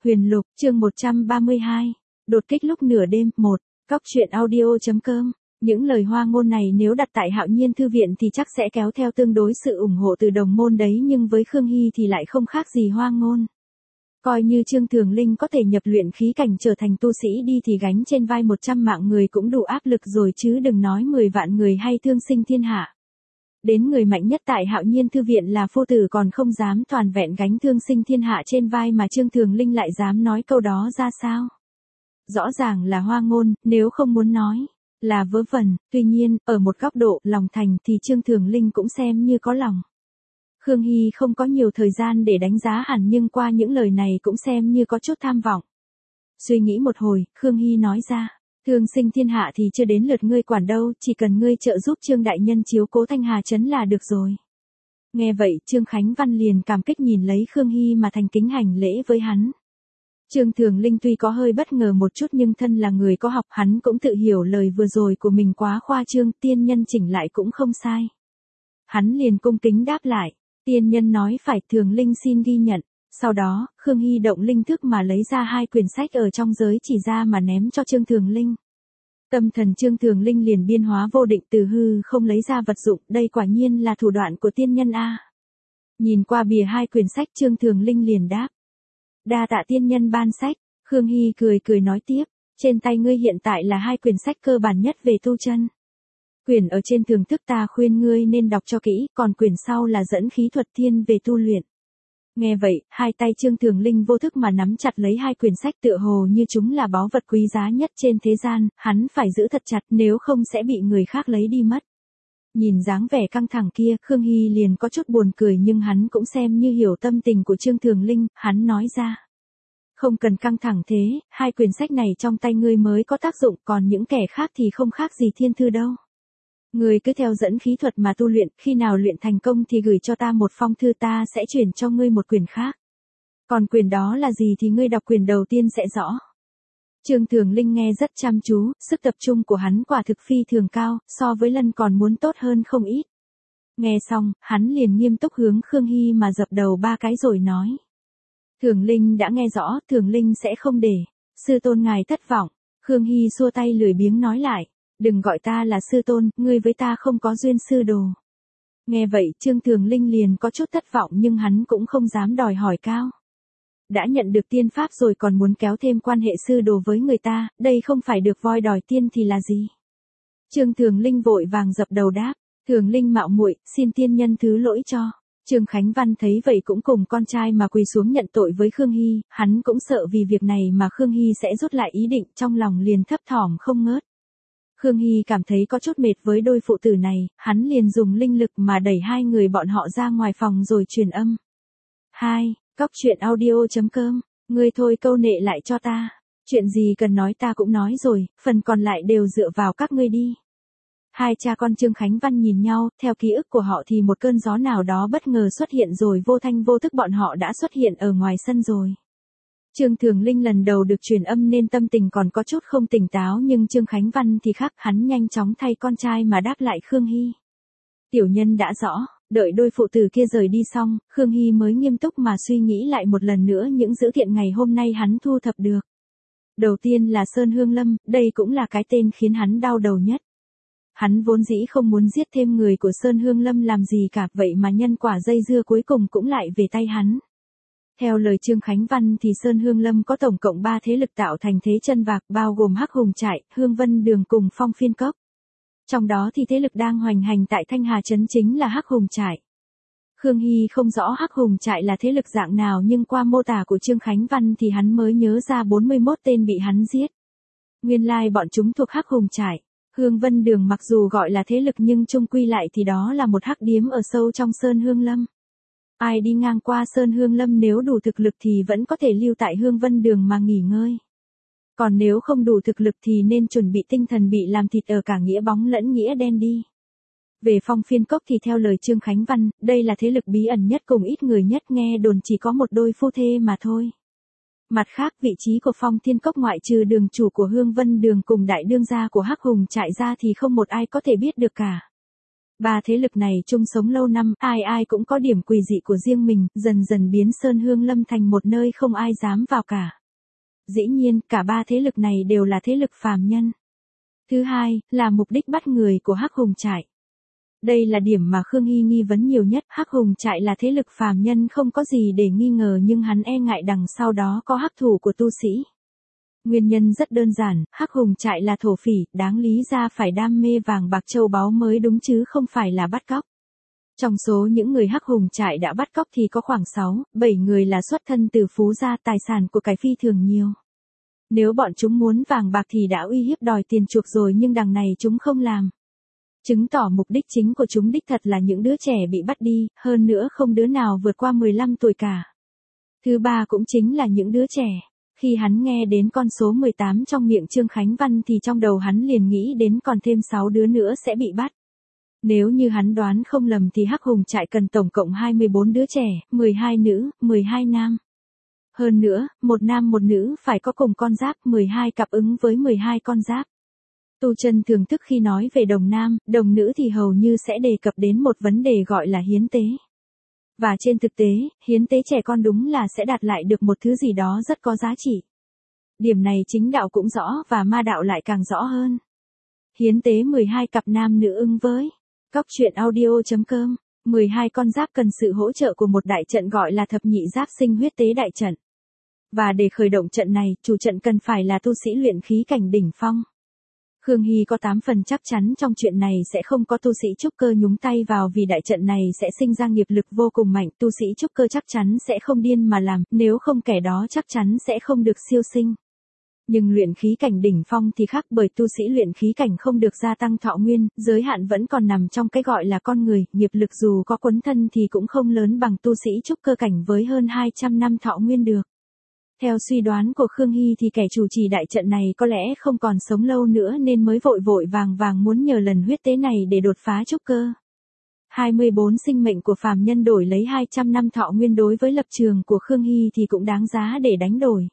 Huyền Lục, chương 132. Đột kích lúc nửa đêm, 1. Cóc truyện audio.com. Những lời hoa ngôn này nếu đặt tại Hạo Nhiên Thư viện thì chắc sẽ kéo theo tương đối sự ủng hộ từ đồng môn đấy, nhưng với Khương Hy thì lại không khác gì hoa ngôn. Coi như Trương Thường Linh có thể nhập luyện khí cảnh trở thành tu sĩ đi thì gánh trên vai 100 mạng người cũng đủ áp lực rồi, chứ đừng nói 10 vạn người hay thương sinh thiên hạ. Đến người mạnh nhất tại Hạo Nhiên Thư viện là Phu Tử còn không dám toàn vẹn gánh thương sinh thiên hạ trên vai, mà Trương Thường Linh lại dám nói câu đó ra sao? Rõ ràng là hoa ngôn, nếu không muốn nói là vớ vẩn. Tuy nhiên, ở một góc độ lòng thành thì Trương Thường Linh cũng xem như có lòng. Khương Hy không có nhiều thời gian để đánh giá hẳn, nhưng qua những lời này cũng xem như có chút tham vọng. Suy nghĩ một hồi, Khương Hy nói ra, thương sinh thiên hạ thì chưa đến lượt ngươi quản đâu, chỉ cần ngươi trợ giúp Trương đại nhân chiếu cố Thanh Hà trấn là được rồi. Nghe vậy, Trương Khánh Văn liền cảm kích nhìn lấy Khương Hy mà thành kính hành lễ với hắn. Trương Thường Linh tuy có hơi bất ngờ một chút, nhưng thân là người có học, hắn cũng tự hiểu lời vừa rồi của mình quá khoa trương, tiên nhân chỉnh lại cũng không sai. Hắn liền cung kính đáp lại, tiên nhân nói phải, Thường Linh xin ghi nhận. Sau đó, Khương Hy động linh thức mà lấy ra 2 quyển sách ở trong giới chỉ ra mà ném cho Trương Thường Linh. Tâm thần Trương Thường Linh liền biên hóa vô định, từ hư không lấy ra vật dụng, đây quả nhiên là thủ đoạn của tiên nhân a. Nhìn qua bìa 2 quyển sách, Trương Thường Linh liền đáp, đa tạ tiên nhân ban sách. Khương Hy cười nói tiếp, trên tay ngươi hiện tại là 2 quyển sách cơ bản nhất về tu chân. Quyển ở trên thường thức ta khuyên ngươi nên đọc cho kỹ, còn quyển sau là dẫn khí thuật thiên về tu luyện. Nghe vậy, 2 tay Trương Thường Linh vô thức mà nắm chặt lấy 2 quyển sách, tựa hồ như chúng là báu vật quý giá nhất trên thế gian, hắn phải giữ thật chặt, nếu không sẽ bị người khác lấy đi mất. Nhìn dáng vẻ căng thẳng kia, Khương Hy liền có chút buồn cười, nhưng hắn cũng xem như hiểu tâm tình của Trương Thường Linh, hắn nói ra, không cần căng thẳng thế, 2 quyển sách này trong tay ngươi mới có tác dụng, còn những kẻ khác thì không khác gì thiên thư đâu. Ngươi cứ theo dẫn khí thuật mà tu luyện, khi nào luyện thành công thì gửi cho ta một phong thư, ta sẽ chuyển cho ngươi một quyển khác. Còn quyển đó là gì thì ngươi đọc quyển đầu tiên sẽ rõ. Trương Thường Linh nghe rất chăm chú, sức tập trung của hắn quả thực phi thường cao, so với lần còn muốn tốt hơn không ít. Nghe xong, hắn liền nghiêm túc hướng Khương Hy mà dập đầu 3 cái rồi nói. Thường Linh đã nghe rõ, Thường Linh sẽ không để sư tôn ngài thất vọng. Khương Hy xua tay lười biếng nói lại, đừng gọi ta là sư tôn, ngươi với ta không có duyên sư đồ. Nghe vậy, Trương Thường Linh liền có chút thất vọng, nhưng hắn cũng không dám đòi hỏi cao. Đã nhận được tiên pháp rồi còn muốn kéo thêm quan hệ sư đồ với người ta, đây không phải được voi đòi tiên thì là gì? Trương Thường Linh vội vàng dập đầu đáp, Thường Linh mạo muội, xin tiên nhân thứ lỗi cho. Trương Khánh Văn thấy vậy cũng cùng con trai mà quỳ xuống nhận tội với Khương Hy, hắn cũng sợ vì việc này mà Khương Hy sẽ rút lại ý định, trong lòng liền thấp thỏm không ngớt. Khương Hy cảm thấy có chút mệt với đôi phụ tử này, hắn liền dùng linh lực mà đẩy 2 người bọn họ ra ngoài phòng rồi truyền âm. 2. Cóc truyện audio.com, ngươi thôi câu nệ lại cho ta. Chuyện gì cần nói ta cũng nói rồi, phần còn lại đều dựa vào các ngươi đi. 2 cha con Trương Khánh Văn nhìn nhau, theo ký ức của họ thì một cơn gió nào đó bất ngờ xuất hiện rồi vô thanh vô thức bọn họ đã xuất hiện ở ngoài sân rồi. Trương Thường Linh lần đầu được truyền âm nên tâm tình còn có chút không tỉnh táo, nhưng Trương Khánh Văn thì khác, hắn nhanh chóng thay con trai mà đáp lại Khương Hy. Tiểu nhân đã rõ. Đợi đôi phụ tử kia rời đi xong, Khương Hy mới nghiêm túc mà suy nghĩ lại một lần nữa những dữ kiện ngày hôm nay hắn thu thập được. Đầu tiên là Sơn Hương Lâm, đây cũng là cái tên khiến hắn đau đầu nhất. Hắn vốn dĩ không muốn giết thêm người của Sơn Hương Lâm làm gì cả, vậy mà nhân quả dây dưa cuối cùng cũng lại về tay hắn. Theo lời Trương Khánh Văn thì Sơn Hương Lâm có tổng cộng 3 thế lực tạo thành thế chân vạc, bao gồm Hắc Hùng Trại, Hương Vân Đường cùng Phong Phiên Cốc. Trong đó thì thế lực đang hoành hành tại Thanh Hà trấn chính là Hắc Hùng Trại. Khương Hy không rõ Hắc Hùng Trại là thế lực dạng nào, nhưng qua mô tả của Trương Khánh Văn thì hắn mới nhớ ra 41 tên bị hắn giết. Nguyên lai bọn chúng thuộc Hắc Hùng Trại. Hương Vân Đường mặc dù gọi là thế lực nhưng chung quy lại thì đó là một hắc điếm ở sâu trong Sơn Hương Lâm. Ai đi ngang qua Sơn Hương Lâm nếu đủ thực lực thì vẫn có thể lưu tại Hương Vân Đường mà nghỉ ngơi. Còn nếu không đủ thực lực thì nên chuẩn bị tinh thần bị làm thịt ở cả nghĩa bóng lẫn nghĩa đen đi. Về Phong Phiên Cốc thì theo lời Trương Khánh Văn, đây là thế lực bí ẩn nhất cùng ít người nhất, nghe đồn chỉ có một đôi phu thê mà thôi. Mặt khác, vị trí của Phong Thiên Cốc ngoại trừ đường chủ của Hương Vân Đường cùng đại đương gia của Hắc Hùng Trại ra thì không một ai có thể biết được cả. Ba thế lực này chung sống lâu năm, ai ai cũng có điểm quỷ dị của riêng mình, dần dần biến Sơn Hương Lâm thành một nơi không ai dám vào cả. Dĩ nhiên, cả ba thế lực này đều là thế lực phàm nhân. Thứ hai, là mục đích bắt người của Hắc Hùng trại. Đây là điểm mà Khương Hy nghi vấn nhiều nhất, Hắc Hùng trại là thế lực phàm nhân không có gì để nghi ngờ nhưng hắn e ngại đằng sau đó có hắc thủ của tu sĩ. Nguyên nhân rất đơn giản, Hắc Hùng trại là thổ phỉ, đáng lý ra phải đam mê vàng bạc châu báu mới đúng chứ không phải là bắt cóc. Trong số những người Hắc Hùng trại đã bắt cóc thì có khoảng 6, 7 người là xuất thân từ phú gia, tài sản của cải phi thường nhiều. Nếu bọn chúng muốn vàng bạc thì đã uy hiếp đòi tiền chuộc rồi nhưng đằng này chúng không làm. Chứng tỏ mục đích chính của chúng đích thật là những đứa trẻ bị bắt đi, hơn nữa không đứa nào vượt qua 15 tuổi cả. Thứ ba cũng chính là những đứa trẻ. Khi hắn nghe đến con số 18 trong miệng Trương Khánh Văn thì trong đầu hắn liền nghĩ đến còn thêm 6 đứa nữa sẽ bị bắt. Nếu như hắn đoán không lầm thì Hắc Hùng trại cần tổng cộng 24 đứa trẻ, 12 nữ, 12 nam. Hơn nữa, một nam một nữ phải có cùng con giáp, 12 cặp ứng với 12 con giáp. Tu chân thường thức khi nói về đồng nam, đồng nữ thì hầu như sẽ đề cập đến một vấn đề gọi là hiến tế. Và trên thực tế, hiến tế trẻ con đúng là sẽ đạt lại được một thứ gì đó rất có giá trị. Điểm này chính đạo cũng rõ và ma đạo lại càng rõ hơn. Hiến tế 12 cặp nam nữ ứng với Cóc truyện audio.com, 12 con giáp cần sự hỗ trợ của một đại trận gọi là thập nhị giáp sinh huyết tế đại trận. Và để khởi động trận này, chủ trận cần phải là tu sĩ luyện khí cảnh đỉnh phong. Khương Hy có 8 phần chắc chắn trong chuyện này sẽ không có tu sĩ trúc cơ nhúng tay vào vì đại trận này sẽ sinh ra nghiệp lực vô cùng mạnh, tu sĩ trúc cơ chắc chắn sẽ không điên mà làm, nếu không kẻ đó chắc chắn sẽ không được siêu sinh. Nhưng luyện khí cảnh đỉnh phong thì khác bởi tu sĩ luyện khí cảnh không được gia tăng thọ nguyên, giới hạn vẫn còn nằm trong cái gọi là con người, nghiệp lực dù có quấn thân thì cũng không lớn bằng tu sĩ trúc cơ cảnh với hơn 200 năm thọ nguyên được. Theo suy đoán của Khương Hy thì kẻ chủ trì đại trận này có lẽ không còn sống lâu nữa nên mới vội vội vàng vàng muốn nhờ lần huyết tế này để đột phá trúc cơ. 24 sinh mệnh của phàm nhân đổi lấy 200 năm thọ nguyên đối với lập trường của Khương Hy thì cũng đáng giá để đánh đổi.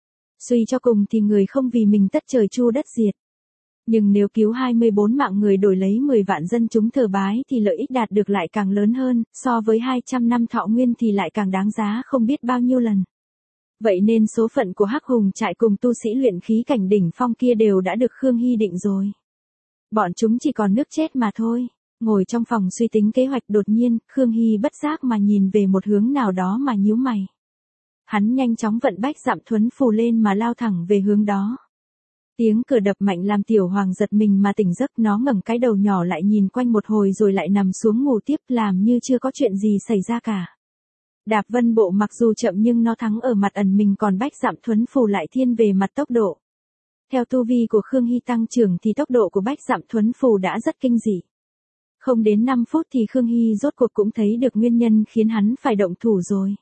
Suy cho cùng thì người không vì mình tất trời chu đất diệt. Nhưng nếu cứu 24 mạng người đổi lấy 10 vạn dân chúng thờ bái thì lợi ích đạt được lại càng lớn hơn, so với 200 năm thọ nguyên thì lại càng đáng giá không biết bao nhiêu lần. Vậy nên số phận của Hắc Hùng trại cùng tu sĩ luyện khí cảnh đỉnh phong kia đều đã được Khương Hy định rồi. Bọn chúng chỉ còn nước chết mà thôi. Ngồi trong phòng suy tính kế hoạch đột nhiên, Khương Hy bất giác mà nhìn về một hướng nào đó mà nhíu mày. Hắn nhanh chóng vận bách dặm thuấn phù lên mà lao thẳng về hướng đó. Tiếng cửa đập mạnh làm Tiểu Hoàng giật mình mà tỉnh giấc, nó ngẩng cái đầu nhỏ lại nhìn quanh một hồi rồi lại nằm xuống ngủ tiếp làm như chưa có chuyện gì xảy ra cả. Đạp Vân Bộ mặc dù chậm nhưng nó thắng ở mặt ẩn mình còn bách dặm thuấn phù lại thiên về mặt tốc độ. Theo tu vi của Khương Hy tăng trưởng thì tốc độ của bách dặm thuấn phù đã rất kinh dị. Không đến 5 phút thì Khương Hy rốt cuộc cũng thấy được nguyên nhân khiến hắn phải động thủ rồi.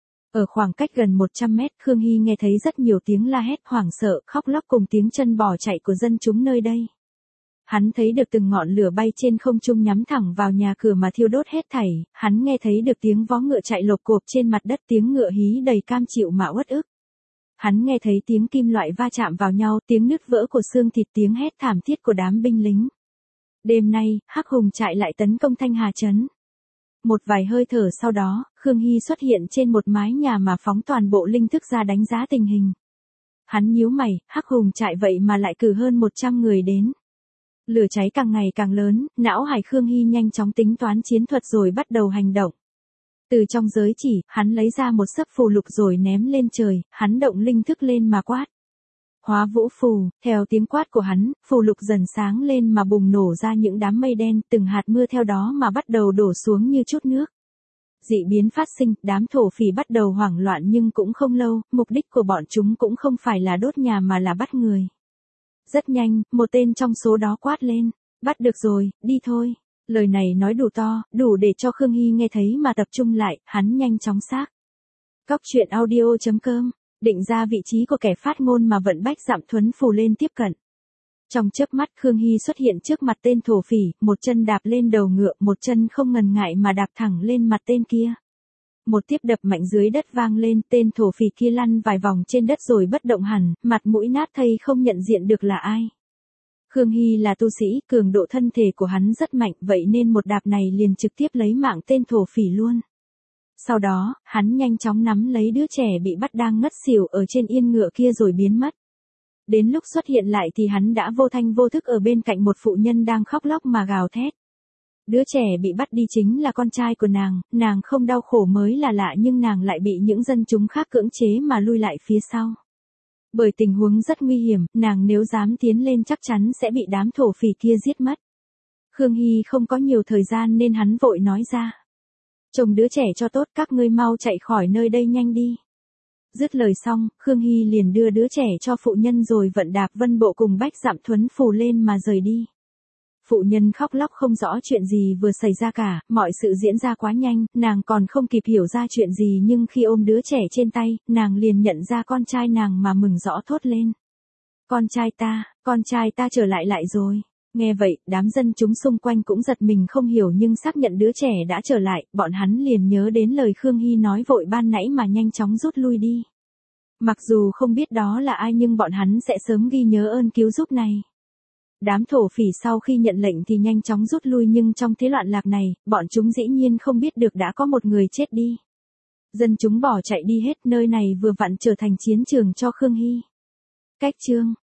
Ở khoảng cách gần 100 mét, Khương Hy nghe thấy rất nhiều tiếng la hét hoảng sợ, khóc lóc cùng tiếng chân bò chạy của dân chúng nơi đây. Hắn thấy được từng ngọn lửa bay trên không trung nhắm thẳng vào nhà cửa mà thiêu đốt hết thảy, hắn nghe thấy được tiếng vó ngựa chạy lộp cộp trên mặt đất, tiếng ngựa hí đầy cam chịu mà uất ức. Hắn nghe thấy tiếng kim loại va chạm vào nhau, tiếng nứt vỡ của xương thịt, tiếng hét thảm thiết của đám binh lính. Đêm nay, Hắc Hùng trại lại tấn công Thanh Hà trấn. Một vài hơi thở sau đó, Khương Hy xuất hiện trên một mái nhà mà phóng toàn bộ linh thức ra đánh giá tình hình. Hắn nhíu mày, Hắc Hùng trại vậy mà lại cử hơn 100 người đến. Lửa cháy càng ngày càng lớn, não hải Khương Hy nhanh chóng tính toán chiến thuật rồi bắt đầu hành động. Từ trong giới chỉ, hắn lấy ra một sấp phù lục rồi ném lên trời, hắn động linh thức lên mà quát. Hóa vũ phù, theo tiếng quát của hắn, phù lục dần sáng lên mà bùng nổ ra những đám mây đen, từng hạt mưa theo đó mà bắt đầu đổ xuống như chút nước. Dị biến phát sinh, đám thổ phỉ bắt đầu hoảng loạn nhưng cũng không lâu, mục đích của bọn chúng cũng không phải là đốt nhà mà là bắt người. Rất nhanh, một tên trong số đó quát lên, bắt được rồi, đi thôi. Lời này nói đủ to, đủ để cho Khương Hy nghe thấy mà tập trung lại, hắn nhanh chóng xác. Cóc truyện audio.com, định ra vị trí của kẻ phát ngôn mà vận bách dặm thuấn phù lên tiếp cận. Trong chớp mắt Khương Hy xuất hiện trước mặt tên thổ phỉ, một chân đạp lên đầu ngựa, một chân không ngần ngại mà đạp thẳng lên mặt tên kia. Một tiếp đập mạnh dưới đất vang lên, tên thổ phỉ kia lăn vài vòng trên đất rồi bất động hẳn, mặt mũi nát thây không nhận diện được là ai. Khương Hy là tu sĩ, cường độ thân thể của hắn rất mạnh, vậy nên một đạp này liền trực tiếp lấy mạng tên thổ phỉ luôn. Sau đó, hắn nhanh chóng nắm lấy đứa trẻ bị bắt đang ngất xỉu ở trên yên ngựa kia rồi biến mất. Đến lúc xuất hiện lại thì hắn đã vô thanh vô thức ở bên cạnh một phụ nhân đang khóc lóc mà gào thét. Đứa trẻ bị bắt đi chính là con trai của nàng không đau khổ mới là lạ nhưng nàng lại bị những dân chúng khác cưỡng chế mà lui lại phía sau. Bởi tình huống rất nguy hiểm, nàng nếu dám tiến lên chắc chắn sẽ bị đám thổ phỉ kia giết mất. Khương Hy không có nhiều thời gian nên hắn vội nói ra. Trông đứa trẻ cho tốt, các ngươi mau chạy khỏi nơi đây nhanh đi. Dứt lời xong, Khương Hy liền đưa đứa trẻ cho phụ nhân rồi vận đạp vân bộ cùng Bách Dặm Thuấn phù lên mà rời đi. Phụ nhân khóc lóc không rõ chuyện gì vừa xảy ra cả, mọi sự diễn ra quá nhanh, nàng còn không kịp hiểu ra chuyện gì nhưng khi ôm đứa trẻ trên tay, nàng liền nhận ra con trai nàng mà mừng rõ thốt lên. Con trai ta trở lại rồi. Nghe vậy, đám dân chúng xung quanh cũng giật mình không hiểu nhưng xác nhận đứa trẻ đã trở lại, bọn hắn liền nhớ đến lời Khương Hy nói vội ban nãy mà nhanh chóng rút lui đi. Mặc dù không biết đó là ai nhưng bọn hắn sẽ sớm ghi nhớ ơn cứu giúp này. Đám thổ phỉ sau khi nhận lệnh thì nhanh chóng rút lui nhưng trong thế loạn lạc này, bọn chúng dĩ nhiên không biết được đã có một người chết đi. Dân chúng bỏ chạy đi hết, nơi này vừa vặn trở thành chiến trường cho Khương Hy. Cách chương